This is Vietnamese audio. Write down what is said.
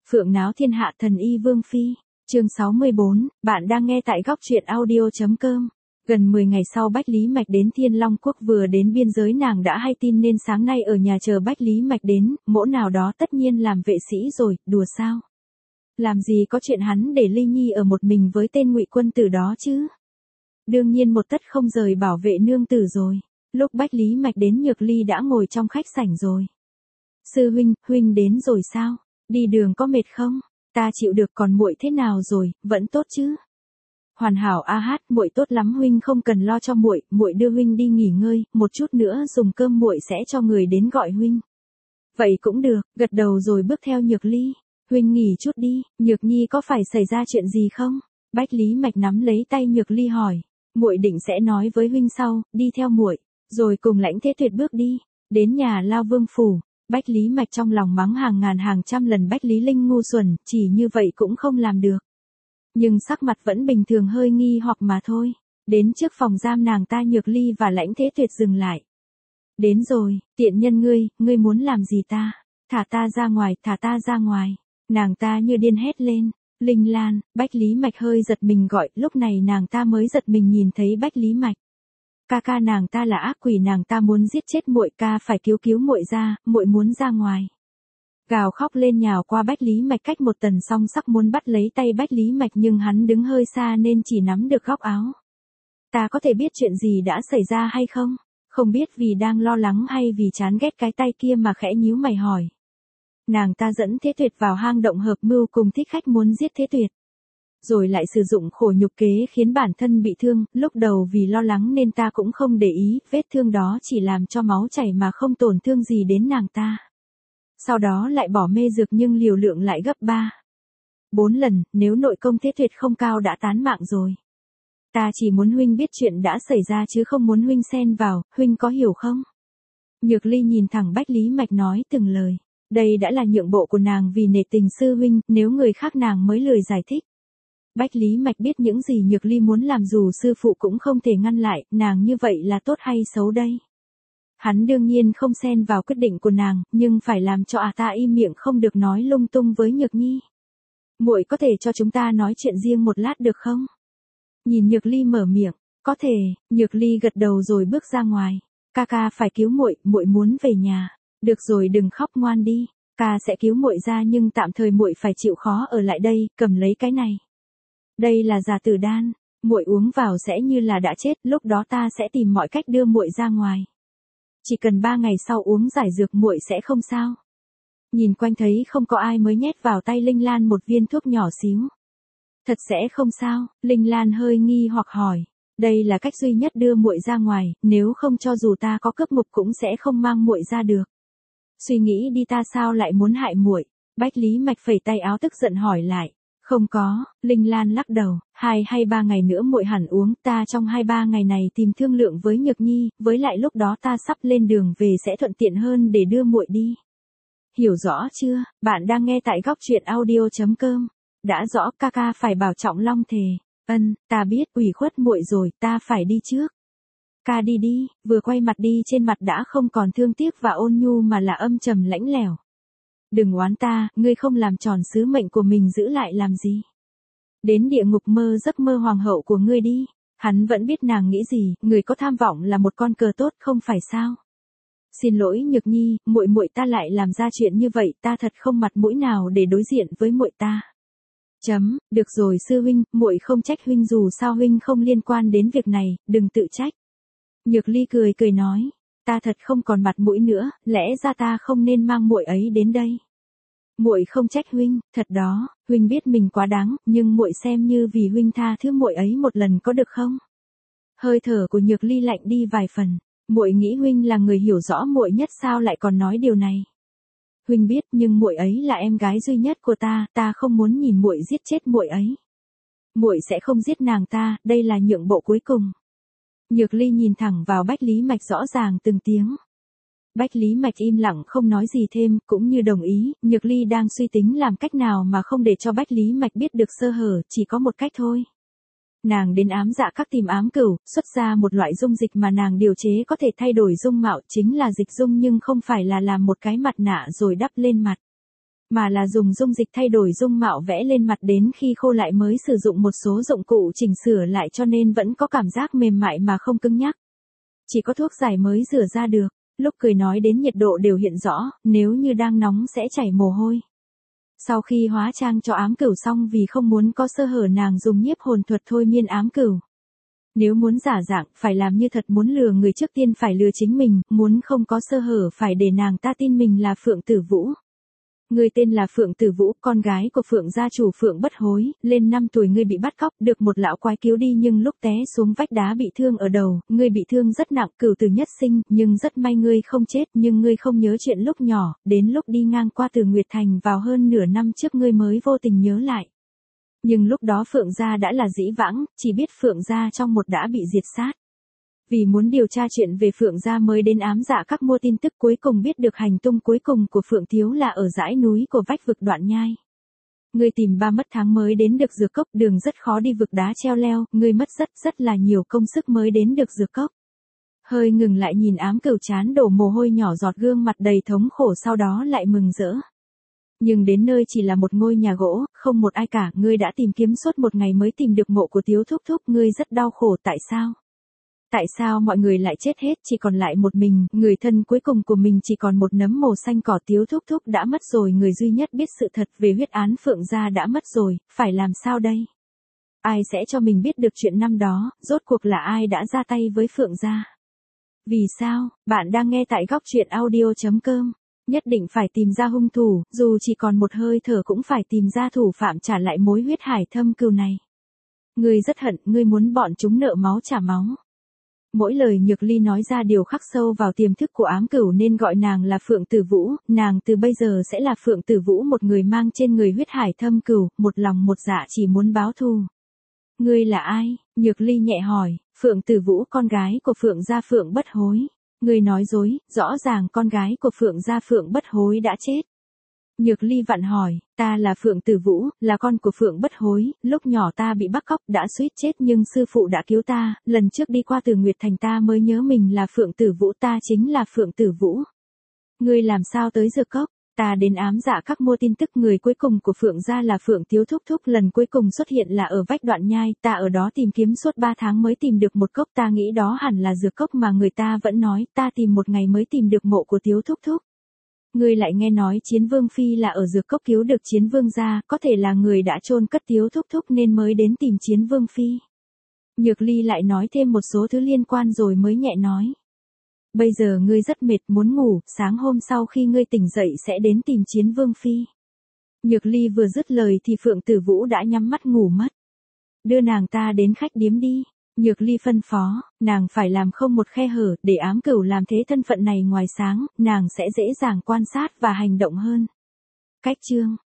Phượng náo thiên hạ thần y Vương Phi. Chương 64, bạn đang nghe tại góc truyện audio.com. Gần 10 ngày sau Bách Lý Mạch đến Thiên Long Quốc, vừa đến biên giới nàng đã hay tin nên sáng nay ở nhà chờ Bách Lý Mạch đến, mỗ nào đó tất nhiên làm vệ sĩ rồi, đùa sao? Làm gì có chuyện hắn để Ly Nhi ở một mình với tên Ngụy Quân Tử đó chứ? Đương nhiên một tất không rời bảo vệ nương tử rồi. Lúc Bách Lý Mạch đến Nhược Ly đã ngồi trong khách sảnh rồi. Sư huynh, huynh đến rồi sao? Đi đường có mệt không? Ta chịu được, còn muội thế nào rồi, vẫn tốt chứ? Hoàn hảo a hát, muội tốt lắm, huynh không cần lo cho muội, muội đưa huynh đi nghỉ ngơi, một chút nữa dùng cơm muội sẽ cho người đến gọi huynh. Vậy cũng được, gật đầu rồi bước theo Nhược Ly. Huynh nghỉ chút đi, Nhược Nhi có phải xảy ra chuyện gì không? Bách Lý Mạch nắm lấy tay Nhược Ly hỏi. Muội định sẽ nói với huynh sau, đi theo muội, rồi cùng Lãnh Thế Tuyệt bước đi, đến nhà Lao Vương phủ. Bách Lý Mạch trong lòng mắng hàng ngàn hàng trăm lần Bách Lý Linh ngu xuẩn, chỉ như vậy cũng không làm được. Nhưng sắc mặt vẫn bình thường, hơi nghi hoặc mà thôi. Đến trước phòng giam nàng ta, Nhược Ly và Lãnh Thế Tuyệt dừng lại. Đến rồi, tiện nhân ngươi muốn làm gì ta? Thả ta ra ngoài, thả ta ra ngoài. Nàng ta như điên hét lên. Linh Lan, Bách Lý Mạch hơi giật mình gọi, lúc này nàng ta mới giật mình nhìn thấy Bách Lý Mạch. Ca nàng ta là ác quỷ, nàng ta muốn giết chết muội, ca phải cứu muội ra, muội muốn ra ngoài. Gào khóc lên nhào qua Bách Lý Mạch, cách một tần song sắc muốn bắt lấy tay Bách Lý Mạch nhưng hắn đứng hơi xa nên chỉ nắm được góc áo. Ta có thể biết chuyện gì đã xảy ra hay không? Không biết vì đang lo lắng hay vì chán ghét cái tay kia mà khẽ nhíu mày hỏi. Nàng ta dẫn Thế Tuyệt vào hang động hợp mưu cùng thích khách muốn giết Thế Tuyệt. Rồi lại sử dụng khổ nhục kế khiến bản thân bị thương, lúc đầu vì lo lắng nên ta cũng không để ý, vết thương đó chỉ làm cho máu chảy mà không tổn thương gì đến nàng ta. Sau đó lại bỏ mê dược nhưng liều lượng lại gấp 4 lần, nếu nội công Thế Tuyệt không cao đã tán mạng rồi. Ta chỉ muốn huynh biết chuyện đã xảy ra chứ không muốn huynh xen vào, huynh có hiểu không? Nhược Ly nhìn thẳng Bách Lý Mạch nói từng lời. Đây đã là nhượng bộ của nàng vì nể tình sư huynh, nếu người khác nàng mới lười giải thích. Bách Lý Mạch biết những gì Nhược Ly muốn làm dù sư phụ cũng không thể ngăn lại, nàng như vậy là tốt hay xấu đây? Hắn đương nhiên không xen vào quyết định của nàng, nhưng phải làm cho ta im miệng, không được nói lung tung với Nhược Nhi. Muội có thể cho chúng ta nói chuyện riêng một lát được không? Nhìn Nhược Ly mở miệng, có thể. Nhược Ly gật đầu rồi bước ra ngoài. Ca phải cứu muội, muội muốn về nhà. Được rồi, đừng khóc, ngoan đi. Ca sẽ cứu muội ra nhưng tạm thời muội phải chịu khó ở lại đây, cầm lấy cái này. Đây là giả tử đan, muội uống vào sẽ như là đã chết, lúc đó ta sẽ tìm mọi cách đưa muội ra ngoài. Chỉ cần 3 ngày sau uống giải dược muội sẽ không sao. Nhìn quanh thấy không có ai mới nhét vào tay Linh Lan một viên thuốc nhỏ xíu. Thật sẽ không sao? Linh Lan hơi nghi hoặc hỏi. Đây là cách duy nhất đưa muội ra ngoài, nếu không cho dù ta có cướp ngục cũng sẽ không mang muội ra được. Suy nghĩ đi, ta sao lại muốn hại muội? Bách Lý Mạch phẩy tay áo tức giận hỏi lại. Không có, Linh Lan lắc đầu, 2 hay 3 ngày nữa muội hẳn uống, ta trong 2-3 ngày này tìm thương lượng với Nhược Nhi, với lại lúc đó ta sắp lên đường về sẽ thuận tiện hơn để đưa muội đi. Hiểu rõ chưa? Bạn đang nghe tại góc truyện audio.com. Đã rõ, ca phải bảo trọng long thề. Ta biết, ủy khuất muội rồi, ta phải đi trước. Ca đi đi, vừa quay mặt đi trên mặt đã không còn thương tiếc và ôn nhu mà là âm trầm lãnh lẽo. Đừng oán ta, ngươi không làm tròn sứ mệnh của mình giữ lại làm gì. Đến địa ngục mơ giấc mơ hoàng hậu của ngươi đi. Hắn vẫn biết nàng nghĩ gì, người có tham vọng là một con cờ tốt không phải sao? Xin lỗi Nhược Nhi, muội ta lại làm ra chuyện như vậy, ta thật không mặt mũi nào để đối diện với muội ta. Được rồi sư huynh, muội không trách huynh, dù sao huynh không liên quan đến việc này, đừng tự trách. Nhược Ly cười nói, ta thật không còn mặt mũi nữa, lẽ ra ta không nên mang muội ấy đến đây. Muội không trách huynh, thật đó, huynh biết mình quá đáng, nhưng muội xem như vì huynh tha thứ muội ấy một lần có được không? Hơi thở của Nhược Ly lạnh đi vài phần, muội nghĩ huynh là người hiểu rõ muội nhất sao lại còn nói điều này? Huynh biết, nhưng muội ấy là em gái duy nhất của ta không muốn nhìn muội giết chết muội ấy. Muội sẽ không giết nàng ta, đây là nhượng bộ cuối cùng. Nhược Ly nhìn thẳng vào Bách Lý Mạch rõ ràng từng tiếng. Bách Lý Mạch im lặng không nói gì thêm, cũng như đồng ý, Nhược Ly đang suy tính làm cách nào mà không để cho Bách Lý Mạch biết được sơ hở, chỉ có một cách thôi. Nàng đến ám dạ các tìm ám cửu, xuất ra một loại dung dịch mà nàng điều chế có thể thay đổi dung mạo, chính là dịch dung nhưng không phải là làm một cái mặt nạ rồi đắp lên mặt. mà là dùng dung dịch thay đổi dung mạo vẽ lên mặt đến khi khô lại mới sử dụng một số dụng cụ chỉnh sửa lại cho nên vẫn có cảm giác mềm mại mà không cứng nhắc. Chỉ có thuốc giải mới rửa ra được, lúc cười nói đến nhiệt độ đều hiện rõ, nếu như đang nóng sẽ chảy mồ hôi. Sau khi hóa trang cho ám cửu xong vì không muốn có sơ hở nàng dùng nhiếp hồn thuật thôi miên ám cửu. Nếu muốn giả dạng, phải làm như thật, muốn lừa người trước tiên phải lừa chính mình, muốn không có sơ hở phải để nàng ta tin mình là Phượng Tử Vũ. Ngươi tên là Phượng Tử Vũ, con gái của Phượng gia chủ Phượng Bất Hối, lên 5 tuổi ngươi bị bắt cóc, được một lão quái cứu đi nhưng lúc té xuống vách đá bị thương ở đầu, ngươi bị thương rất nặng, cửu tử nhất sinh, nhưng rất may ngươi không chết, nhưng ngươi không nhớ chuyện lúc nhỏ, đến lúc đi ngang qua Từ Nguyệt Thành vào hơn nửa năm trước ngươi mới vô tình nhớ lại. Nhưng lúc đó Phượng gia đã là dĩ vãng, chỉ biết Phượng gia trong một đã bị diệt sát. Vì muốn điều tra chuyện về Phượng gia mới đến ám dạ các mua tin tức, cuối cùng biết được hành tung cuối cùng của Phượng Thiếu là ở dãy núi của vách vực Đoạn Nhai. Ngươi tìm 3 mất tháng mới đến được Dược Cốc, đường rất khó đi, vực đá treo leo, ngươi mất rất là nhiều công sức mới đến được Dược Cốc. Hơi ngừng lại nhìn ám cửu chán đổ mồ hôi nhỏ giọt, gương mặt đầy thống khổ, sau đó lại mừng rỡ. Nhưng đến nơi chỉ là một ngôi nhà gỗ, không một ai cả, ngươi đã tìm kiếm suốt một ngày mới tìm được mộ của Tiếu Thúc Thúc, ngươi rất đau khổ, tại sao? Tại sao mọi người lại chết hết, chỉ còn lại một mình, người thân cuối cùng của mình chỉ còn một nấm mồ xanh cỏ. Tiếu Thúc Thúc đã mất rồi, người duy nhất biết sự thật về huyết án Phượng gia đã mất rồi, phải làm sao đây? Ai sẽ cho mình biết được chuyện năm đó, rốt cuộc là ai đã ra tay với Phượng gia? Vì sao? Bạn đang nghe tại góc truyện audio.com. Nhất định phải tìm ra hung thủ, dù chỉ còn một hơi thở cũng phải tìm ra thủ phạm trả lại mối huyết hải thâm cừu này. Ngươi rất hận, ngươi muốn bọn chúng nợ máu trả máu. Mỗi lời Nhược Ly nói ra đều khắc sâu vào tiềm thức của ám cửu nên gọi nàng là Phượng Tử Vũ, nàng từ bây giờ sẽ là Phượng Tử Vũ, một người mang trên người huyết hải thâm cừu, một lòng một dạ chỉ muốn báo thù. Ngươi là ai? Nhược Ly nhẹ hỏi. Phượng Tử Vũ, con gái của Phượng gia Phượng Bất Hối. Ngươi nói dối, rõ ràng con gái của Phượng gia Phượng Bất Hối đã chết. Nhược Ly vặn hỏi, ta là Phượng Tử Vũ, là con của Phượng Bất Hối, lúc nhỏ ta bị bắt cóc đã suýt chết nhưng sư phụ đã cứu ta, lần trước đi qua Từ Nguyệt Thành ta mới nhớ mình là Phượng Tử Vũ, ta chính là Phượng Tử Vũ. Ngươi làm sao tới Dược Cốc? Ta đến ám dạ các mua tin tức, người cuối cùng của Phượng gia là Phượng Tiếu Thúc Thúc, lần cuối cùng xuất hiện là ở vách Đoạn Nhai, ta ở đó tìm kiếm suốt 3 tháng mới tìm được một cốc, ta nghĩ đó hẳn là Dược Cốc mà người ta vẫn nói, ta tìm một ngày mới tìm được mộ của Tiếu Thúc Thúc. Ngươi lại nghe nói Chiến Vương Phi là ở Dược Cốc cứu được Chiến Vương gia, có thể là người đã chôn cất Tiếu Thúc Thúc nên mới đến tìm Chiến Vương Phi. Nhược Ly lại nói thêm một số thứ liên quan rồi mới nhẹ nói. Bây giờ ngươi rất mệt, muốn ngủ, sáng hôm sau khi ngươi tỉnh dậy sẽ đến tìm Chiến Vương Phi. Nhược Ly vừa dứt lời thì Phượng Tử Vũ đã nhắm mắt ngủ mất. Đưa nàng ta đến khách điếm đi. Nhược Ly phân phó, nàng phải làm không một khe hở, để ám cửu làm thế thân phận này ngoài sáng, nàng sẽ dễ dàng quan sát và hành động hơn. Cách chương